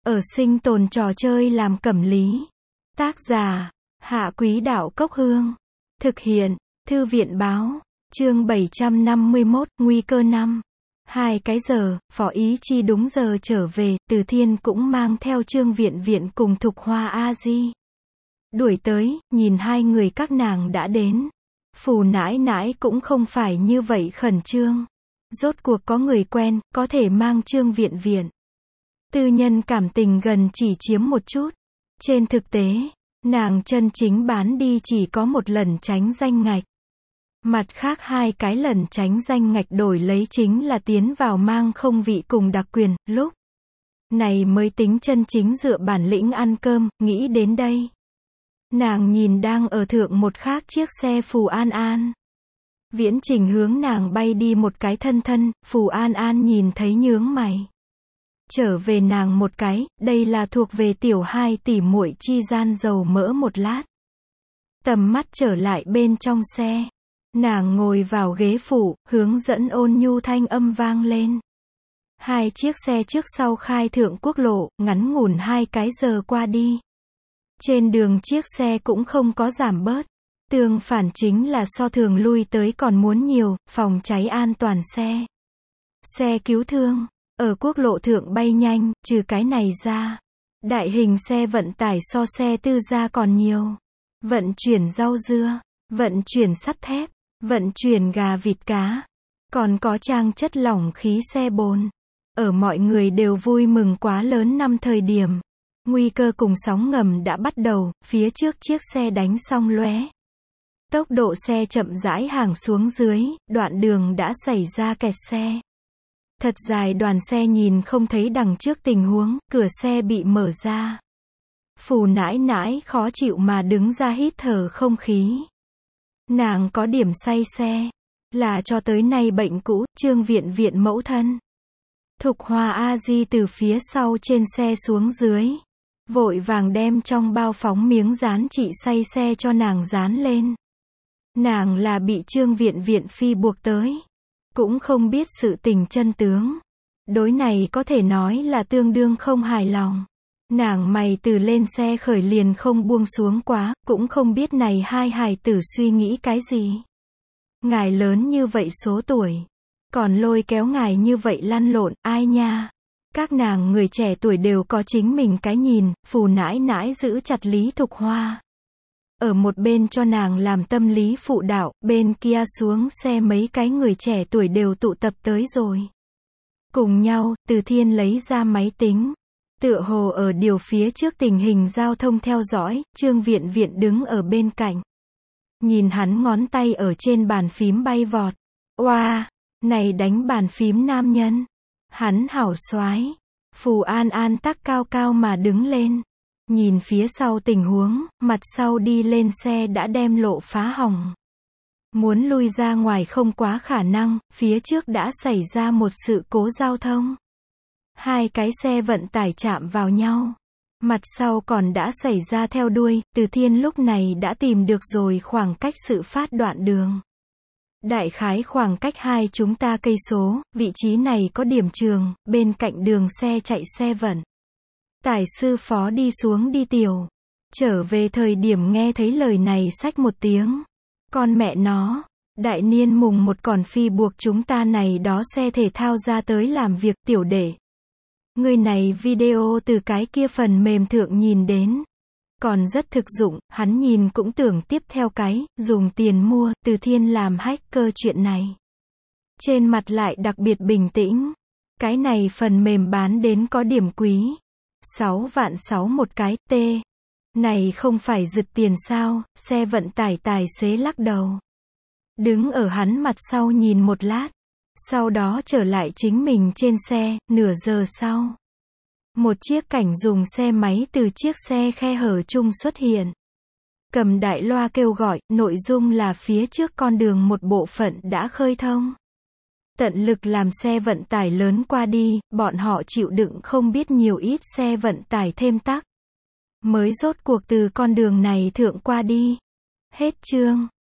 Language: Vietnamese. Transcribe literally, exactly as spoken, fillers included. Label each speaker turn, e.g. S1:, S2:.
S1: Ở sinh tồn trò chơi làm cẩm lý. Tác giả, Hạ Quý Đạo Cốc Hương. Thực hiện, Thư viện Báo. Chương bảy trăm năm mươi mốt, Nguy cơ năm. Hai cái giờ, Phó Ý Chi đúng giờ trở về, Từ Thiên cũng mang theo Trương Viện Viện cùng Thục Hoa A Di. Đuổi tới, nhìn hai người các nàng đã đến. Phù nãi nãi cũng không phải như vậy khẩn trương. Rốt cuộc có người quen, có thể mang Trương Viện Viện. Tư nhân cảm tình gần chỉ chiếm một chút. Trên thực tế, nàng chân chính bán đi chỉ có một lần tránh danh ngạch. Mặt khác hai cái lần tránh danh ngạch đổi lấy chính là tiến vào mang không vị cùng đặc quyền, lúc này mới tính chân chính dựa bản lĩnh ăn cơm, nghĩ đến đây. Nàng nhìn đang ở thượng một khác chiếc xe Phù An An. Viễn Trình hướng nàng bay đi một cái thân thân, Phù An An nhìn thấy nhướng mày. Trở về nàng một cái, đây là thuộc về tiểu hai tỷ muội chi gian dầu mỡ một lát. Tầm mắt trở lại bên trong xe. Nàng ngồi vào ghế phụ, hướng dẫn ôn nhu thanh âm vang lên. Hai chiếc xe trước sau khai thượng quốc lộ, ngắn ngủn hai cái giờ qua đi. Trên đường chiếc xe cũng không có giảm bớt. Tương phản chính là so thường lui tới còn muốn nhiều, phòng cháy an toàn xe. Xe cứu thương, ở quốc lộ thượng bay nhanh, trừ cái này ra. Đại hình xe vận tải so xe tư gia còn nhiều. Vận chuyển rau dưa, vận chuyển sắt thép, vận chuyển gà vịt cá. Còn có trang chất lỏng khí xe bồn. Ở mọi người đều vui mừng quá lớn năm thời điểm. Nguy cơ cùng sóng ngầm đã bắt đầu, phía trước chiếc xe đánh xong lóe. Tốc độ xe chậm rãi hàng xuống dưới, đoạn đường đã xảy ra kẹt xe. Thật dài đoàn xe nhìn không thấy đằng trước tình huống, cửa xe bị mở ra. Phù nãi nãi khó chịu mà đứng ra hít thở không khí. Nàng có điểm say xe, là cho tới nay bệnh cũ, Trương Viện Viện mẫu thân. Thục Hoa A Di từ phía sau trên xe xuống dưới. Vội vàng đem trong bao phóng miếng dán trị say xe cho nàng dán lên. Nàng là bị Trương Viện Viện phi buộc tới. Cũng không biết sự tình chân tướng. Đối này có thể nói là tương đương không hài lòng. Nàng mày từ lên xe khởi liền không buông xuống quá, cũng không biết này hai hài tử suy nghĩ cái gì. Ngài lớn như vậy số tuổi. Còn lôi kéo ngài như vậy lăn lộn, ai nha. Các nàng người trẻ tuổi đều có chính mình cái nhìn, Phù nãi nãi giữ chặt Lý Thục Hoa. Ở một bên cho nàng làm tâm lý phụ đạo, bên kia xuống xe mấy cái người trẻ tuổi đều tụ tập tới rồi. Cùng nhau, Từ Thiên lấy ra máy tính. Tựa hồ ở điều phía trước tình hình giao thông theo dõi, Trương Viện Viện đứng ở bên cạnh. Nhìn hắn ngón tay ở trên bàn phím bay vọt. Oa, này đánh bàn phím nam nhân. Hắn hảo soái. Phù An An tắc cao cao mà đứng lên. Nhìn phía sau tình huống, mặt sau đi lên xe đã đem lộ phá hỏng. Muốn lui ra ngoài không quá khả năng, phía trước đã xảy ra một sự cố giao thông. Hai cái xe vận tải chạm vào nhau. Mặt sau còn đã xảy ra theo đuôi, Từ Thiên lúc này đã tìm được rồi khoảng cách sự phát đoạn đường. Đại khái khoảng cách hai chúng ta cây số, vị trí này có điểm trường, bên cạnh đường xe chạy xe vận. Tải sư phó đi xuống đi tiểu. Trở về thời điểm nghe thấy lời này xách một tiếng. Con mẹ nó, đại niên mùng một còn phi buộc chúng ta này đó xe thể thao ra tới làm việc tiểu đệ. Người này video từ cái kia phần mềm thượng nhìn đến. Còn rất thực dụng, hắn nhìn cũng tưởng tiếp theo cái, dùng tiền mua, Từ Thiên làm hacker chuyện này. Trên mặt lại đặc biệt bình tĩnh. Cái này phần mềm bán đến có điểm quý. sáu vạn sáu một cái, t. Này không phải giật tiền sao, xe vận tải tài xế lắc đầu. Đứng ở hắn mặt sau nhìn một lát. Sau đó trở lại chính mình trên xe, nửa giờ sau. Một chiếc cảnh dùng xe máy từ chiếc xe khe hở chung xuất hiện. Cầm đại loa kêu gọi, nội dung là phía trước con đường một bộ phận đã khơi thông. Tận lực làm xe vận tải lớn qua đi, bọn họ chịu đựng không biết nhiều ít xe vận tải thêm tắc. Mới rốt cuộc từ con đường này thượng qua đi. Hết chương.